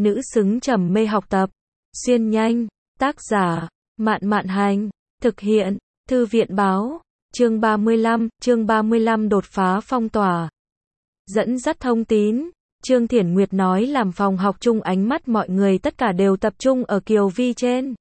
nữ xứng trầm mê học tập. Xuyên nhanh, tác giả, Mạn Mạn Hành, thực hiện, Thư viện báo, chương 35 đột phá phong tỏa. Dẫn dắt thông tín, Trương Thiển Nguyệt nói làm phòng học chung ánh mắt mọi người tất cả đều tập trung ở Kiều Vi trên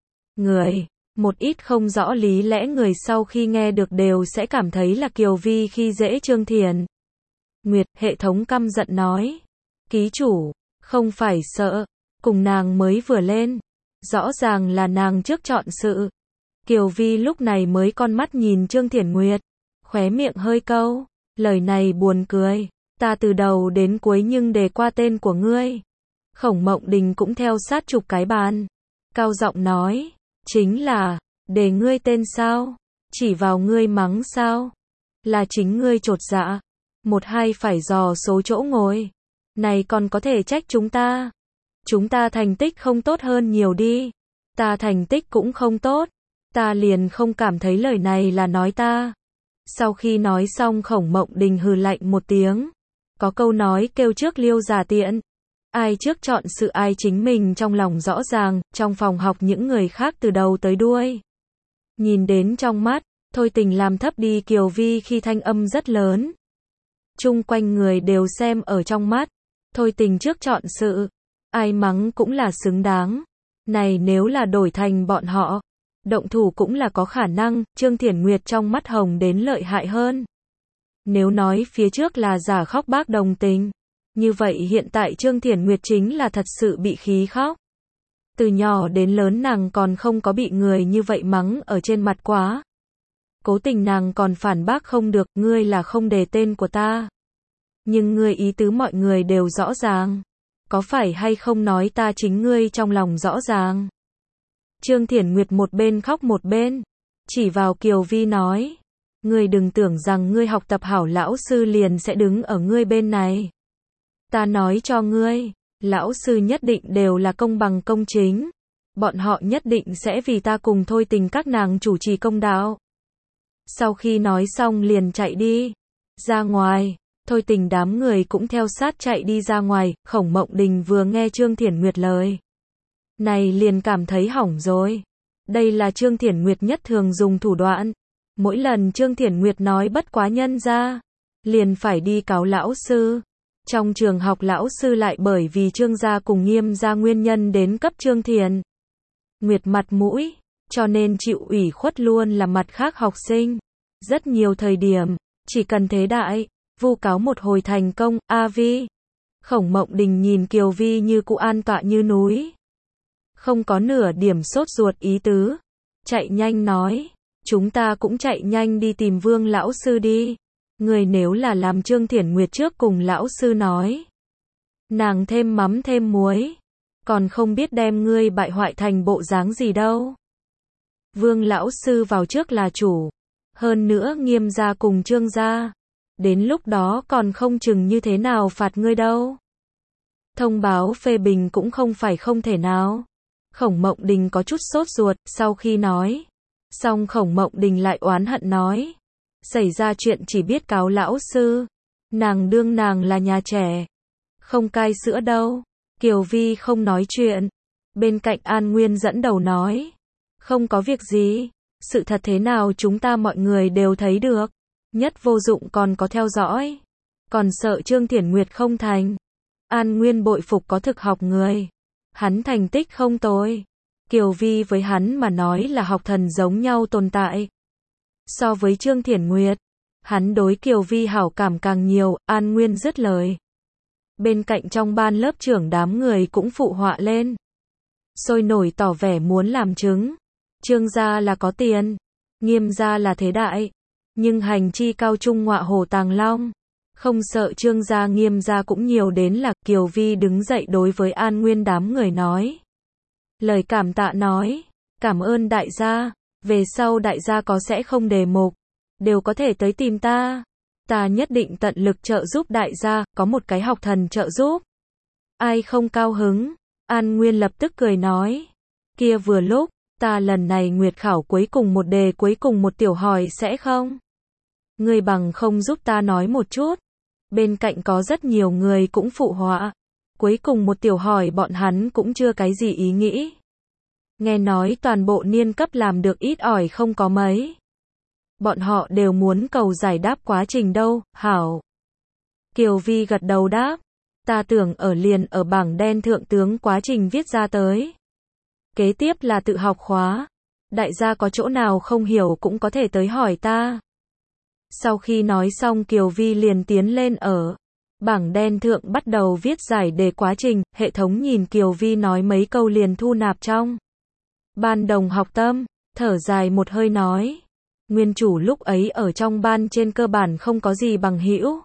người. Một ít không rõ lý lẽ người sau khi nghe được đều sẽ cảm thấy là Kiều Vi khi dễ Trương Thiển Nguyệt. Hệ thống căm giận nói, ký chủ, không phải sợ, cùng nàng mới vừa lên, rõ ràng là nàng trước chọn sự. Kiều Vi lúc này mới con mắt nhìn Trương Thiển Nguyệt, khóe miệng hơi câu, lời này buồn cười, ta từ đầu đến cuối nhưng đề qua tên của ngươi. Khổng Mộng Đình cũng theo sát chụp cái bàn, cao giọng nói, chính là, đề ngươi tên sao? Chỉ vào ngươi mắng sao? Là chính ngươi chột dạ, một hai phải dò số chỗ ngồi, này còn có thể trách chúng ta? Chúng ta thành tích không tốt hơn nhiều đi, ta thành tích cũng không tốt, ta liền không cảm thấy lời này là nói ta. Sau khi nói xong Khổng Mộng Đình hừ lạnh một tiếng, có câu nói kêu trước liêu già tiện, ai trước chọn sự ai chính mình trong lòng rõ ràng. Trong phòng học những người khác từ đầu tới đuôi nhìn đến trong mắt, Thôi Tình làm thấp đi Kiều Vi khi thanh âm rất lớn. Chung quanh người đều xem ở trong mắt, Thôi Tình trước chọn sự, ai mắng cũng là xứng đáng. Này nếu là đổi thành bọn họ, động thủ cũng là có khả năng. Trương Thiển Nguyệt trong mắt hồng đến lợi hại hơn. Nếu nói phía trước là giả khóc bác đồng tình, như vậy hiện tại Trương Thiển Nguyệt chính là thật sự bị khí khóc. Từ nhỏ đến lớn nàng còn không có bị người như vậy mắng ở trên mặt quá. Cố tình nàng còn phản bác không được, ngươi là không đề tên của ta. Nhưng ngươi ý tứ mọi người đều rõ ràng. Có phải hay không nói ta chính ngươi trong lòng rõ ràng. Trương Thiển Nguyệt một bên khóc một bên chỉ vào Kiều Vi nói, ngươi đừng tưởng rằng ngươi học tập hảo lão sư liền sẽ đứng ở ngươi bên này. Ta nói cho ngươi, lão sư nhất định đều là công bằng công chính. Bọn họ nhất định sẽ vì ta cùng Thôi Tình các nàng chủ trì công đạo. Sau khi nói xong liền chạy đi ra ngoài. Thôi Tình đám người cũng theo sát chạy đi ra ngoài. Khổng Mộng Đình vừa nghe Trương Thiển Nguyệt lời này liền cảm thấy hỏng rồi. Đây là Trương Thiển Nguyệt nhất thường dùng thủ đoạn. Mỗi lần Trương Thiển Nguyệt nói bất quá nhân ra, liền phải đi cáo lão sư. Trong trường học lão sư lại bởi vì Trương gia cùng Nghiêm gia nguyên nhân đến cấp Trương Thiển Nguyệt mặt mũi, cho nên chịu ủy khuất luôn là mặt khác học sinh. Rất nhiều thời điểm, chỉ cần thế đại, vu cáo một hồi thành công. A Vi. Khổng Mộng Đình nhìn Kiều Vi như cụ an tọa như núi, không có nửa điểm sốt ruột ý tứ. Chạy nhanh nói, chúng ta cũng chạy nhanh đi tìm Vương lão sư đi. Người nếu là làm Trương Thiển Nguyệt trước cùng lão sư nói, nàng thêm mắm thêm muối, còn không biết đem ngươi bại hoại thành bộ dáng gì đâu. Vương lão sư vào trước là chủ, hơn nữa Nghiêm gia cùng Trương gia, đến lúc đó còn không chừng như thế nào phạt ngươi đâu. Thông báo phê bình cũng không phải không thể nào. Khổng Mộng Đình có chút sốt ruột, sau khi nói xong Khổng Mộng Đình lại oán hận nói, xảy ra chuyện chỉ biết cáo lão sư, nàng đương nàng là nhà trẻ, không cai sữa đâu. Kiều Vi không nói chuyện, bên cạnh An Nguyên dẫn đầu nói, không có việc gì, sự thật thế nào chúng ta mọi người đều thấy được, nhất vô dụng còn có theo dõi, còn sợ Trương Thiển Nguyệt không thành. An Nguyên bội phục có thực học người, hắn thành tích không tồi, Kiều Vi với hắn mà nói là học thần giống nhau tồn tại. So với Trương Thiển Nguyệt, hắn đối Kiều Vi hảo cảm càng nhiều. An Nguyên dứt lời, bên cạnh trong ban lớp trưởng đám người cũng phụ họa lên, sôi nổi tỏ vẻ muốn làm chứng. Trương gia là có tiền, Nghiêm gia là thế đại, nhưng hành chi cao trung ngọa hổ tàng long, không sợ Trương gia Nghiêm gia cũng nhiều đến là. Kiều Vi đứng dậy đối với An Nguyên đám người nói lời cảm tạ nói, cảm ơn đại gia, về sau đại gia có sẽ không đề mục, đều có thể tới tìm ta. Ta nhất định tận lực trợ giúp đại gia, có một cái học thần trợ giúp. Ai không cao hứng? An Nguyên lập tức cười nói, kia vừa lúc, ta lần này nguyệt khảo cuối cùng một đề cuối cùng một tiểu hỏi sẽ không? Ngươi bằng không giúp ta nói một chút. Bên cạnh có rất nhiều người cũng phụ họa. Cuối cùng một tiểu hỏi bọn hắn cũng chưa cái gì ý nghĩ. Nghe nói toàn bộ niên cấp làm được ít ỏi không có mấy. Bọn họ đều muốn cầu giải đáp quá trình đâu, hảo. Kiều Vi gật đầu đáp. Ta tưởng ở liền ở bảng đen thượng tướng quá trình viết ra tới. Kế tiếp là tự học khóa. Đại gia có chỗ nào không hiểu cũng có thể tới hỏi ta. Sau khi nói xong Kiều Vi liền tiến lên ở bảng đen thượng bắt đầu viết giải đề quá trình, hệ thống nhìn Kiều Vi nói mấy câu liền thu nạp trong. Ban đồng học tâm, thở dài một hơi nói. Nguyên chủ lúc ấy ở trong ban trên cơ bản không có gì bằng hữu.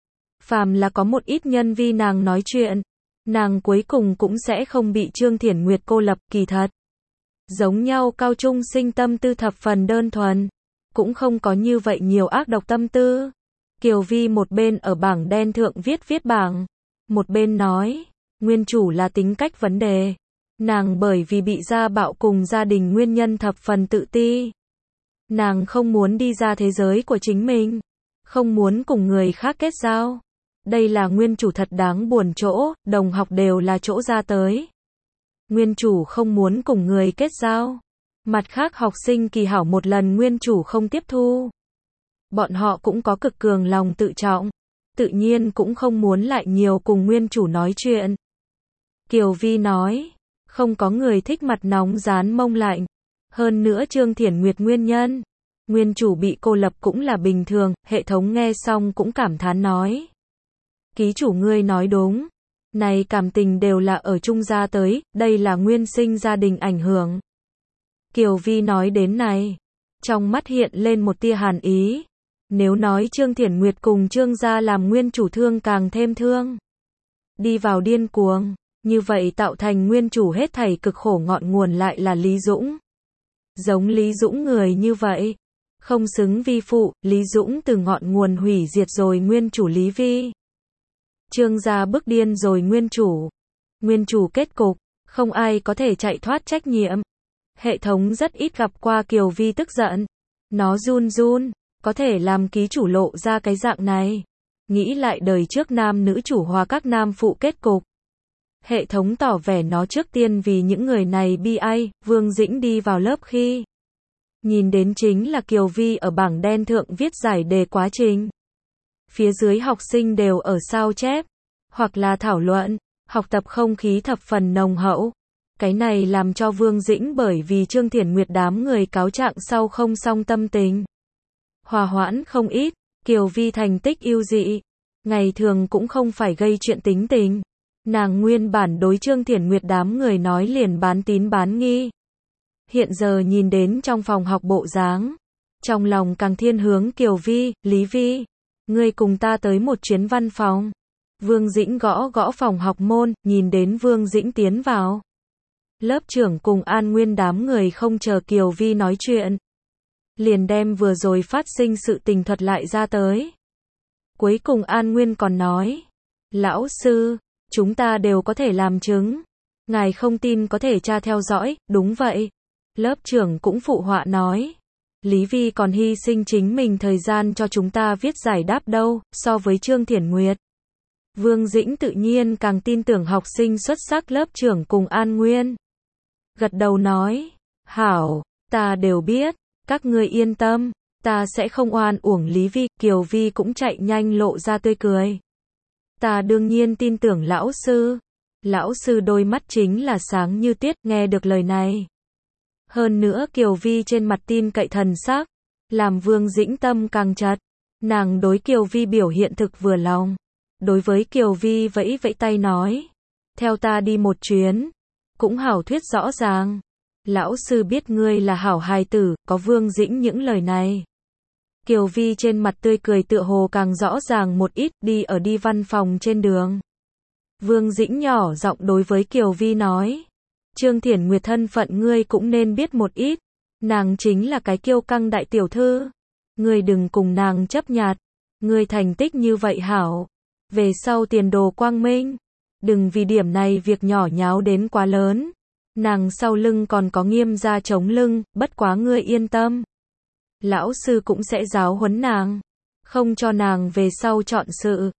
Phàm là có một ít nhân vi nàng nói chuyện, nàng cuối cùng cũng sẽ không bị Trương Thiển Nguyệt cô lập, kỳ thật. Giống nhau cao trung sinh tâm tư thập phần đơn thuần, cũng không có như vậy nhiều ác độc tâm tư. Kiều Vi một bên ở bảng đen thượng viết bảng, một bên nói, nguyên chủ là tính cách vấn đề. Nàng bởi vì bị gia bạo cùng gia đình nguyên nhân thập phần tự ti. Nàng không muốn đi ra thế giới của chính mình, không muốn cùng người khác kết giao. Đây là nguyên chủ thật đáng buồn chỗ, đồng học đều là chỗ ra tới. Nguyên chủ không muốn cùng người kết giao. Mặt khác học sinh kỳ hảo một lần nguyên chủ không tiếp thu. Bọn họ cũng có cực cường lòng tự trọng, tự nhiên cũng không muốn lại nhiều cùng nguyên chủ nói chuyện. Kiều Vi nói, không có người thích mặt nóng rán mông lạnh. Hơn nữa Trương Thiển Nguyệt nguyên nhân, nguyên chủ bị cô lập cũng là bình thường, hệ thống nghe xong cũng cảm thán nói. Ký chủ ngươi nói đúng, này cảm tình đều là ở chung ra tới, đây là nguyên sinh gia đình ảnh hưởng. Kiều Vi nói đến này, trong mắt hiện lên một tia hàn ý. Nếu nói Trương Thiển Nguyệt cùng Trương gia làm nguyên chủ thương càng thêm thương, đi vào điên cuồng, như vậy tạo thành nguyên chủ hết thảy cực khổ ngọn nguồn lại là Lý Dũng. Giống Lý Dũng người như vậy, không xứng vi phụ, Lý Dũng từ ngọn nguồn hủy diệt rồi nguyên chủ Lý Vi. Trương gia bức điên rồi nguyên chủ kết cục, không ai có thể chạy thoát trách nhiệm. Hệ thống rất ít gặp qua Kiều Vi tức giận, nó run run, có thể làm ký chủ lộ ra cái dạng này. Nghĩ lại đời trước nam nữ chủ hòa các nam phụ kết cục. Hệ thống tỏ vẻ nó trước tiên vì những người này bi ai. Vương Dĩnh đi vào lớp khi nhìn đến chính là Kiều Vi ở bảng đen thượng viết giải đề quá trình. Phía dưới học sinh đều ở sao chép, hoặc là thảo luận, học tập không khí thập phần nồng hậu. Cái này làm cho Vương Dĩnh bởi vì Trương Thiển Nguyệt đám người cáo trạng sau không xong tâm tình. Hòa hoãn không ít, Kiều Vi thành tích ưu dị. Ngày thường cũng không phải gây chuyện tính tình. Nàng nguyên bản đối Trương Thiển Nguyệt đám người nói liền bán tín bán nghi. Hiện giờ nhìn đến trong phòng học bộ dáng, trong lòng càng thiên hướng Kiều Vi, Lý Vi. Ngươi cùng ta tới một chuyến văn phòng. Vương Dĩnh gõ gõ phòng học môn, nhìn đến Vương Dĩnh tiến vào. Lớp trưởng cùng An Nguyên đám người không chờ Kiều Vi nói chuyện, liền đem vừa rồi phát sinh sự tình thuật lại ra tới. Cuối cùng An Nguyên còn nói, lão sư, chúng ta đều có thể làm chứng. Ngài không tin có thể tra theo dõi, đúng vậy. Lớp trưởng cũng phụ họa nói, Lý Vi còn hy sinh chính mình thời gian cho chúng ta viết giải đáp đâu, so với Trương Thiển Nguyệt. Vương Dĩnh tự nhiên càng tin tưởng học sinh xuất sắc lớp trưởng cùng An Nguyên. Gật đầu nói, hảo, ta đều biết, các ngươi yên tâm, ta sẽ không oan uổng Lý Vi. Kiều Vi cũng chạy nhanh lộ ra tươi cười. Ta đương nhiên tin tưởng lão sư đôi mắt chính là sáng như tiết, nghe được lời này. Hơn nữa Kiều Vi trên mặt tin cậy thần sắc, làm Vương Dĩnh tâm càng chặt. Nàng đối Kiều Vi biểu hiện thực vừa lòng. Đối với Kiều Vi vẫy vẫy tay nói, theo ta đi một chuyến, cũng hảo thuyết rõ ràng. Lão sư biết ngươi là hảo hài tử, có Vương Dĩnh những lời này. Kiều Vi trên mặt tươi cười tựa hồ càng rõ ràng một ít, đi văn phòng trên đường. Vương Dĩnh nhỏ giọng đối với Kiều Vi nói, Trương Thiển Nguyệt thân phận ngươi cũng nên biết một ít. Nàng chính là cái kiêu căng đại tiểu thư. Ngươi đừng cùng nàng chấp nhặt. Ngươi thành tích như vậy hảo. Về sau tiền đồ quang minh. Đừng vì điểm này việc nhỏ nháo đến quá lớn. Nàng sau lưng còn có Nghiêm gia chống lưng, bất quá ngươi yên tâm. Lão sư cũng sẽ giáo huấn nàng. Không cho nàng về sau chọn sự.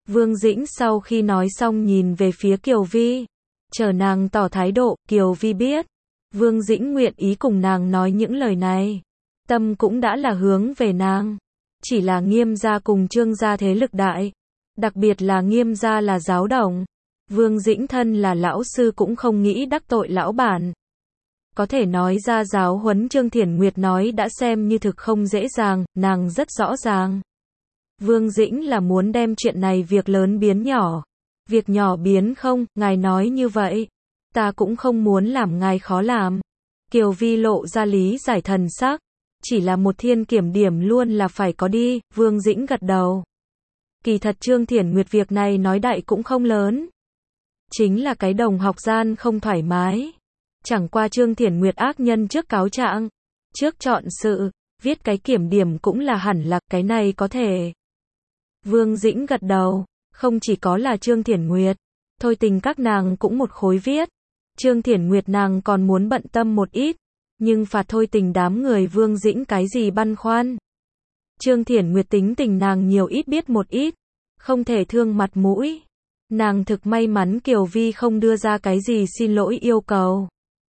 Vương Dĩnh sau khi nói xong nhìn về phía Kiều Vi, chờ nàng tỏ thái độ. Kiều Vi biết, Vương Dĩnh nguyện ý cùng nàng nói những lời này, tâm cũng đã là hướng về nàng. Chỉ là Nghiêm gia cùng Trương gia thế lực đại, đặc biệt là Nghiêm gia là giáo đồng. Vương Dĩnh thân là lão sư cũng không nghĩ đắc tội lão bản. Có thể nói ra giáo huấn Trương Thiển Nguyệt nói đã xem như thực không dễ dàng, nàng rất rõ ràng. Vương Dĩnh là muốn đem chuyện này việc lớn biến nhỏ. Việc nhỏ biến không, ngài nói như vậy. Ta cũng không muốn làm ngài khó làm. Kiều Vi lộ ra lý giải thần sắc. Chỉ là một thiên kiểm điểm luôn là phải có đi, Vương Dĩnh gật đầu. Kỳ thật Trương Thiển Nguyệt việc này nói đại cũng không lớn. Chính là cái đồng học gian không thoải mái. Chẳng qua Trương Thiển Nguyệt ác nhân trước cáo trạng, trước chọn sự, viết cái kiểm điểm cũng là hẳn là, cái này có thể. Vương Dĩnh gật đầu, không chỉ có là Trương Thiển Nguyệt, Thôi Tình các nàng cũng một khối viết. Trương Thiển Nguyệt nàng còn muốn bận tâm một ít, nhưng phạt Thôi Tình đám người Vương Dĩnh cái gì băn khoăn. Trương Thiển Nguyệt tính tình nàng nhiều ít biết một ít, không thể thương mặt mũi. Nàng thực may mắn Kiều Vi không đưa ra cái gì xin lỗi yêu cầu.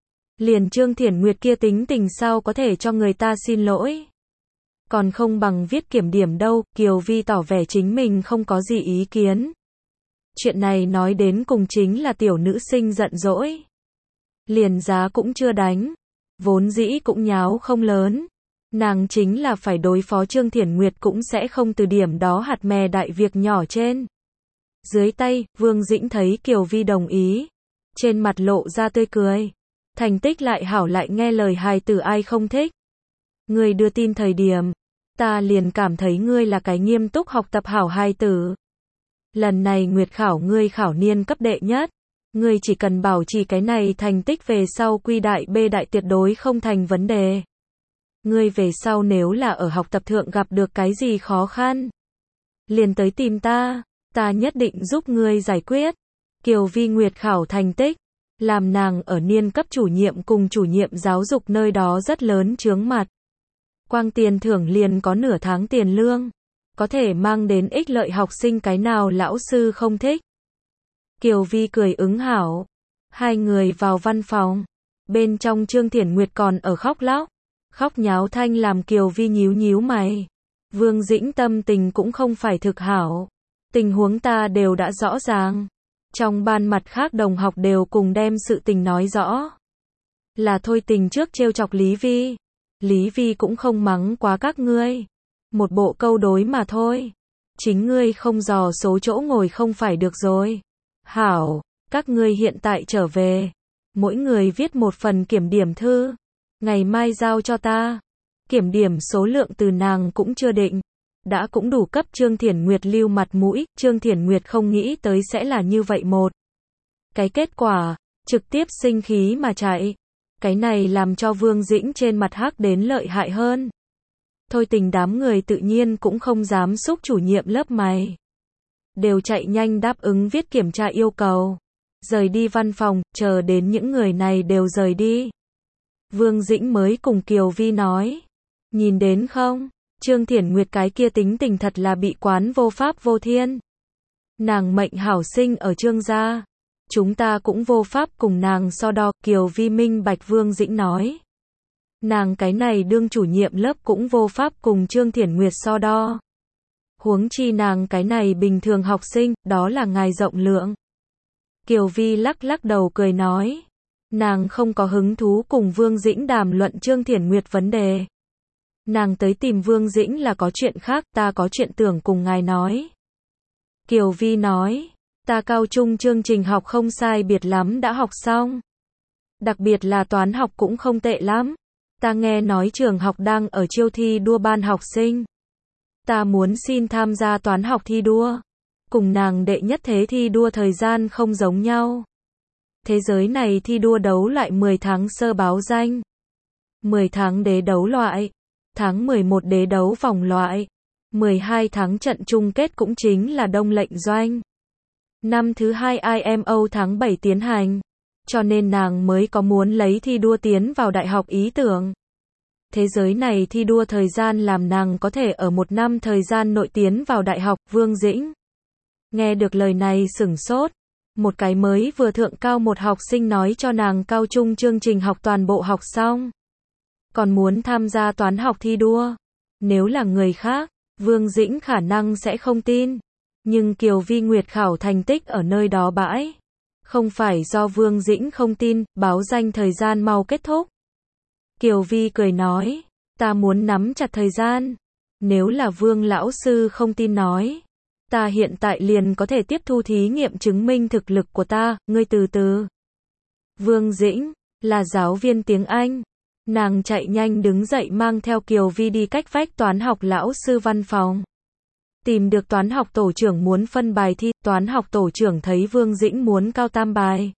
Liền Trương Thiển Nguyệt kia tính tình sao có thể cho người ta xin lỗi. Còn không bằng viết kiểm điểm đâu, Kiều Vi tỏ vẻ chính mình không có gì ý kiến. Chuyện này nói đến cùng chính là tiểu nữ sinh giận dỗi. Liền giá cũng chưa đánh, vốn dĩ cũng nháo không lớn. Nàng chính là phải đối phó Trương Thiển Nguyệt cũng sẽ không từ điểm đó hạt mè đại việc nhỏ trên. Dưới tay, Vương Dĩnh thấy Kiều Vi đồng ý. Trên mặt lộ ra tươi cười. Thành tích lại hảo lại nghe lời hài tử ai không thích. Ngươi đưa tin thời điểm, ta liền cảm thấy ngươi là cái nghiêm túc học tập hảo hài tử. Lần này Nguyệt khảo ngươi khảo niên cấp đệ nhất. Ngươi chỉ cần bảo trì cái này thành tích về sau quy đại B đại tuyệt đối không thành vấn đề. Ngươi về sau nếu là ở học tập thượng gặp được cái gì khó khăn, liền tới tìm ta, ta nhất định giúp ngươi giải quyết. Kiều Vi Nguyệt khảo thành tích, làm nàng ở niên cấp chủ nhiệm cùng chủ nhiệm giáo dục nơi đó rất lớn chướng mặt. Quang tiền thưởng liền có nửa tháng tiền lương, có thể mang đến ích lợi học sinh cái nào lão sư không thích. Kiều Vi cười ứng hảo. Hai người vào văn phòng. Bên trong Trương Thiển Nguyệt còn ở khóc lóc. Khóc nháo thanh làm Kiều Vi nhíu nhíu mày. Vương Dĩnh tâm tình cũng không phải thực hảo. Tình huống ta đều đã rõ ràng. Trong ban mặt khác đồng học đều cùng đem sự tình nói rõ. Là Thôi Tình trước trêu chọc Lý Vi. Lý Vi cũng không mắng quá các ngươi. Một bộ câu đối mà thôi. Chính ngươi không dò số chỗ ngồi không phải được rồi. Hảo, các ngươi hiện tại trở về. Mỗi người viết một phần kiểm điểm thư. Ngày mai giao cho ta. Kiểm điểm số lượng từ nàng cũng chưa định. Đã cũng đủ cấp Trương Thiển Nguyệt lưu mặt mũi. Trương Thiển Nguyệt không nghĩ tới sẽ là như vậy một cái kết quả, trực tiếp sinh khí mà chạy. Cái này làm cho Vương Dĩnh trên mặt hắc đến lợi hại hơn. Thôi Tình đám người tự nhiên cũng không dám xúc chủ nhiệm lớp mày. Đều chạy nhanh đáp ứng viết kiểm tra yêu cầu. Rời đi văn phòng, chờ đến những người này đều rời đi. Vương Dĩnh mới cùng Kiều Vi nói. Nhìn đến không? Trương Thiển Nguyệt cái kia tính tình thật là bị quán vô pháp vô thiên. Nàng mệnh hảo sinh ở Trương gia. Chúng ta cũng vô pháp cùng nàng so đo, Kiều Vi minh bạch. Vương Dĩnh nói. Nàng cái này đương chủ nhiệm lớp cũng vô pháp cùng Trương Thiển Nguyệt so đo. Huống chi nàng cái này bình thường học sinh, đó là ngài rộng lượng. Kiều Vi lắc lắc đầu cười nói. Nàng không có hứng thú cùng Vương Dĩnh đàm luận Trương Thiển Nguyệt vấn đề. Nàng tới tìm Vương Dĩnh là có chuyện khác, ta có chuyện tưởng cùng ngài nói. Kiều Vi nói, ta cao trung chương trình học không sai biệt lắm đã học xong. Đặc biệt là toán học cũng không tệ lắm. Ta nghe nói trường học đang ở chiêu thi đua ban học sinh. Ta muốn xin tham gia toán học thi đua. Cùng nàng đệ nhất thế thi đua thời gian không giống nhau. Thế giới này thi đua đấu loại 10 tháng sơ báo danh. 10 tháng đế đấu loại. Tháng 11 đế đấu vòng loại. 12 tháng trận chung kết cũng chính là đông lệnh doanh. Năm thứ 2 IMO tháng 7 tiến hành. Cho nên nàng mới có muốn lấy thi đua tiến vào đại học ý tưởng. Thế giới này thi đua thời gian làm nàng có thể ở một năm thời gian nội tiến vào đại học. Vương Dĩnh Nghe được lời này sửng sốt. Một cái mới vừa thượng cao một học sinh nói cho nàng cao trung chương trình học toàn bộ học xong. Còn muốn tham gia toán học thi đua. Nếu là người khác, Vương Dĩnh khả năng sẽ không tin. Nhưng Kiều Vi Nguyệt khảo thành tích ở nơi đó bãi. Không phải do Vương Dĩnh không tin, báo danh thời gian mau kết thúc. Kiều Vi cười nói, ta muốn nắm chặt thời gian. Nếu là Vương lão sư không tin nói, ta hiện tại liền có thể tiếp thu thí nghiệm chứng minh thực lực của ta, ngươi từ từ. Vương Dĩnh, là giáo viên tiếng Anh. Nàng chạy nhanh đứng dậy mang theo Kiều Vi đi cách vách toán học lão sư văn phòng. Tìm được toán học tổ trưởng muốn phân bài thi, toán học tổ trưởng thấy Vương Dĩnh muốn cao tam bài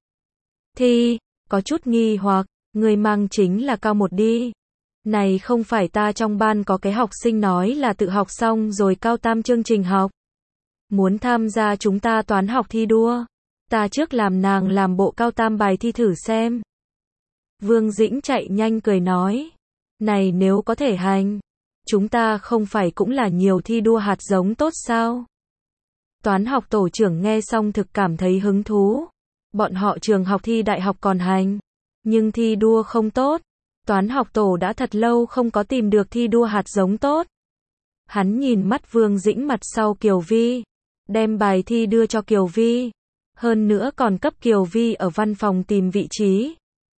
thi, có chút nghi hoặc, người mang chính là cao một đi. Này không phải ta trong ban có cái học sinh nói là tự học xong rồi cao tam chương trình học. Muốn tham gia chúng ta toán học thi đua. Ta trước làm nàng làm bộ cao tam bài thi thử xem. Vương Dĩnh chạy nhanh cười nói. Này nếu có thể hành. Chúng ta không phải cũng là nhiều thi đua hạt giống tốt sao? Toán học tổ trưởng nghe xong thực cảm thấy hứng thú. Bọn họ trường học thi đại học còn hành. Nhưng thi đua không tốt. Toán học tổ đã thật lâu không có tìm được thi đua hạt giống tốt. Hắn nhìn mắt Vương Dĩnh mặt sau Kiều Vi. Đem bài thi đưa cho Kiều Vi. Hơn nữa còn cấp Kiều Vi ở văn phòng tìm vị trí.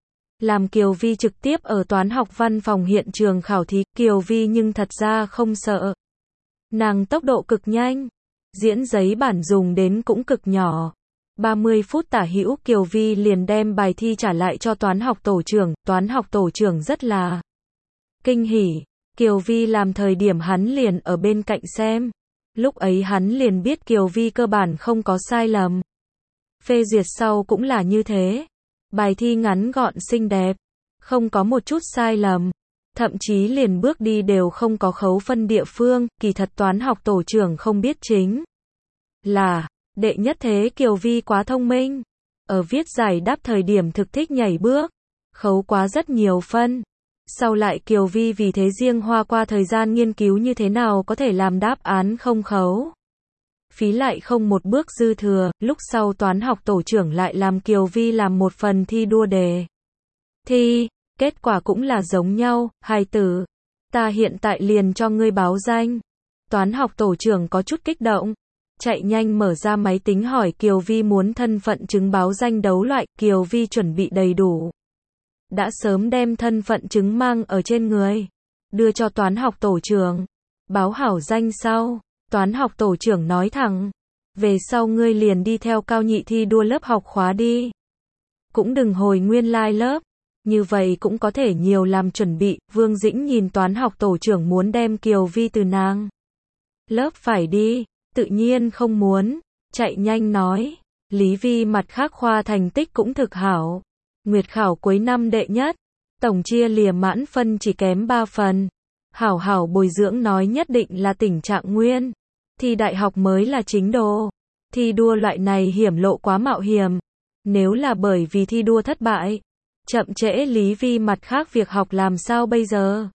Làm Kiều Vi trực tiếp ở toán học văn phòng hiện trường khảo thí. Kiều Vi nhưng thật ra không sợ. Nàng tốc độ cực nhanh. Diễn giấy bản dùng đến cũng cực nhỏ. 30 phút tả hữu Kiều Vi liền đem bài thi trả lại cho toán học tổ trưởng. Toán học tổ trưởng rất là kinh hỉ. Kiều Vi làm thời điểm hắn liền ở bên cạnh xem. Lúc ấy hắn liền biết Kiều Vi cơ bản không có sai lầm. Phê duyệt sau cũng là như thế. Bài thi ngắn gọn xinh đẹp. Không có một chút sai lầm. Thậm chí liền bước đi đều không có khấu phân địa phương. Kỳ thật toán học tổ trưởng không biết chính là đệ nhất thế Kiều Vi quá thông minh. Ở viết giải đáp thời điểm thực thích nhảy bước. Khấu quá rất nhiều phân. Sau lại Kiều Vi vì thế riêng hoa qua thời gian nghiên cứu như thế nào có thể làm đáp án không khấu. Phí lại không một bước dư thừa, lúc sau toán học tổ trưởng lại làm Kiều Vi làm một phần thi đua đề thi, kết quả cũng là giống nhau, hài tử. Ta hiện tại liền cho ngươi báo danh. Toán học tổ trưởng có chút kích động. Chạy nhanh mở ra máy tính hỏi Kiều Vi muốn thân phận chứng báo danh đấu loại, Kiều Vi chuẩn bị đầy đủ. Đã sớm đem thân phận chứng mang ở trên người. Đưa cho toán học tổ trưởng. Báo hảo danh sau. Toán học tổ trưởng nói thẳng. Về sau ngươi liền đi theo cao nhị thi đua lớp học khóa đi. Cũng đừng hồi nguyên lai lớp. Như vậy cũng có thể nhiều làm chuẩn bị. Vương Dĩnh nhìn toán học tổ trưởng muốn đem Kiều Vi từ nàng lớp phải đi. Tự nhiên không muốn. Chạy nhanh nói. Lý Vi mặt khác khoa thành tích cũng thực hảo. Nguyệt khảo cuối năm đệ nhất. Tổng chia lìa mãn phân chỉ kém 3 phần. Hảo hảo bồi dưỡng nói nhất định là tình trạng nguyên. Thi đại học mới là chính đồ. Thi đua loại này hiểm lộ quá mạo hiểm. Nếu là bởi vì thi đua thất bại, chậm trễ Lý Vi mặt khác việc học làm sao bây giờ?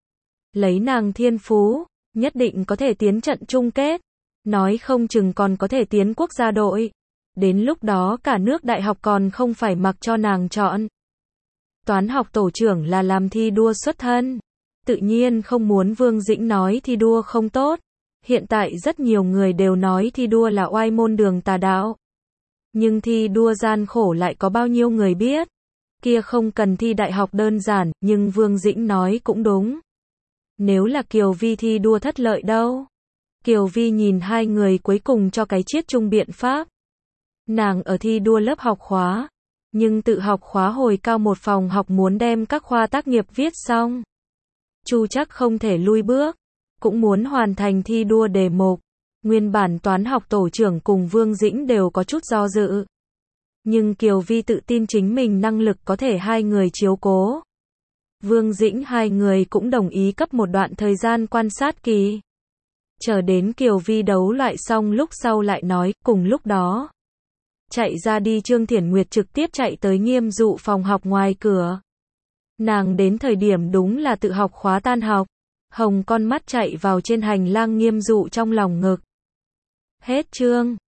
Lấy nàng thiên phú, nhất định có thể tiến trận chung kết. Nói không chừng còn có thể tiến quốc gia đội. Đến lúc đó cả nước đại học còn không phải mặc cho nàng chọn. Toán học tổ trưởng là làm thi đua xuất thân. Tự nhiên không muốn Vương Dĩnh nói thi đua không tốt. Hiện tại rất nhiều người đều nói thi đua là oai môn đường tà đạo. Nhưng thi đua gian khổ lại có bao nhiêu người biết. Kia không cần thi đại học đơn giản, nhưng Vương Dĩnh nói cũng đúng. Nếu là Kiều Vi thi đua thất lợi đâu? Kiều Vi nhìn hai người cuối cùng cho cái chiết chung biện pháp. Nàng ở thi đua lớp học khóa. Nhưng tự học khóa hồi cao một phòng học muốn đem các khoa tác nghiệp viết xong. Chu chắc không thể lui bước. Cũng muốn hoàn thành thi đua đề mục. Nguyên bản toán học tổ trưởng cùng Vương Dĩnh đều có chút do dự. Nhưng Kiều Vi tự tin chính mình năng lực có thể hai người chiếu cố. Vương Dĩnh hai người cũng đồng ý cấp một đoạn thời gian quan sát kỳ. Chờ đến Kiều Vi đấu loại xong lúc sau lại nói, cùng lúc đó. Chạy ra đi Trương Thiển Nguyệt trực tiếp chạy tới Nghiêm Dụ phòng học ngoài cửa. Nàng đến thời điểm đúng là tự học khóa tan học. Hồng con mắt chạy vào trên hành lang Nghiêm Dụ trong lòng ngực. Hết chương.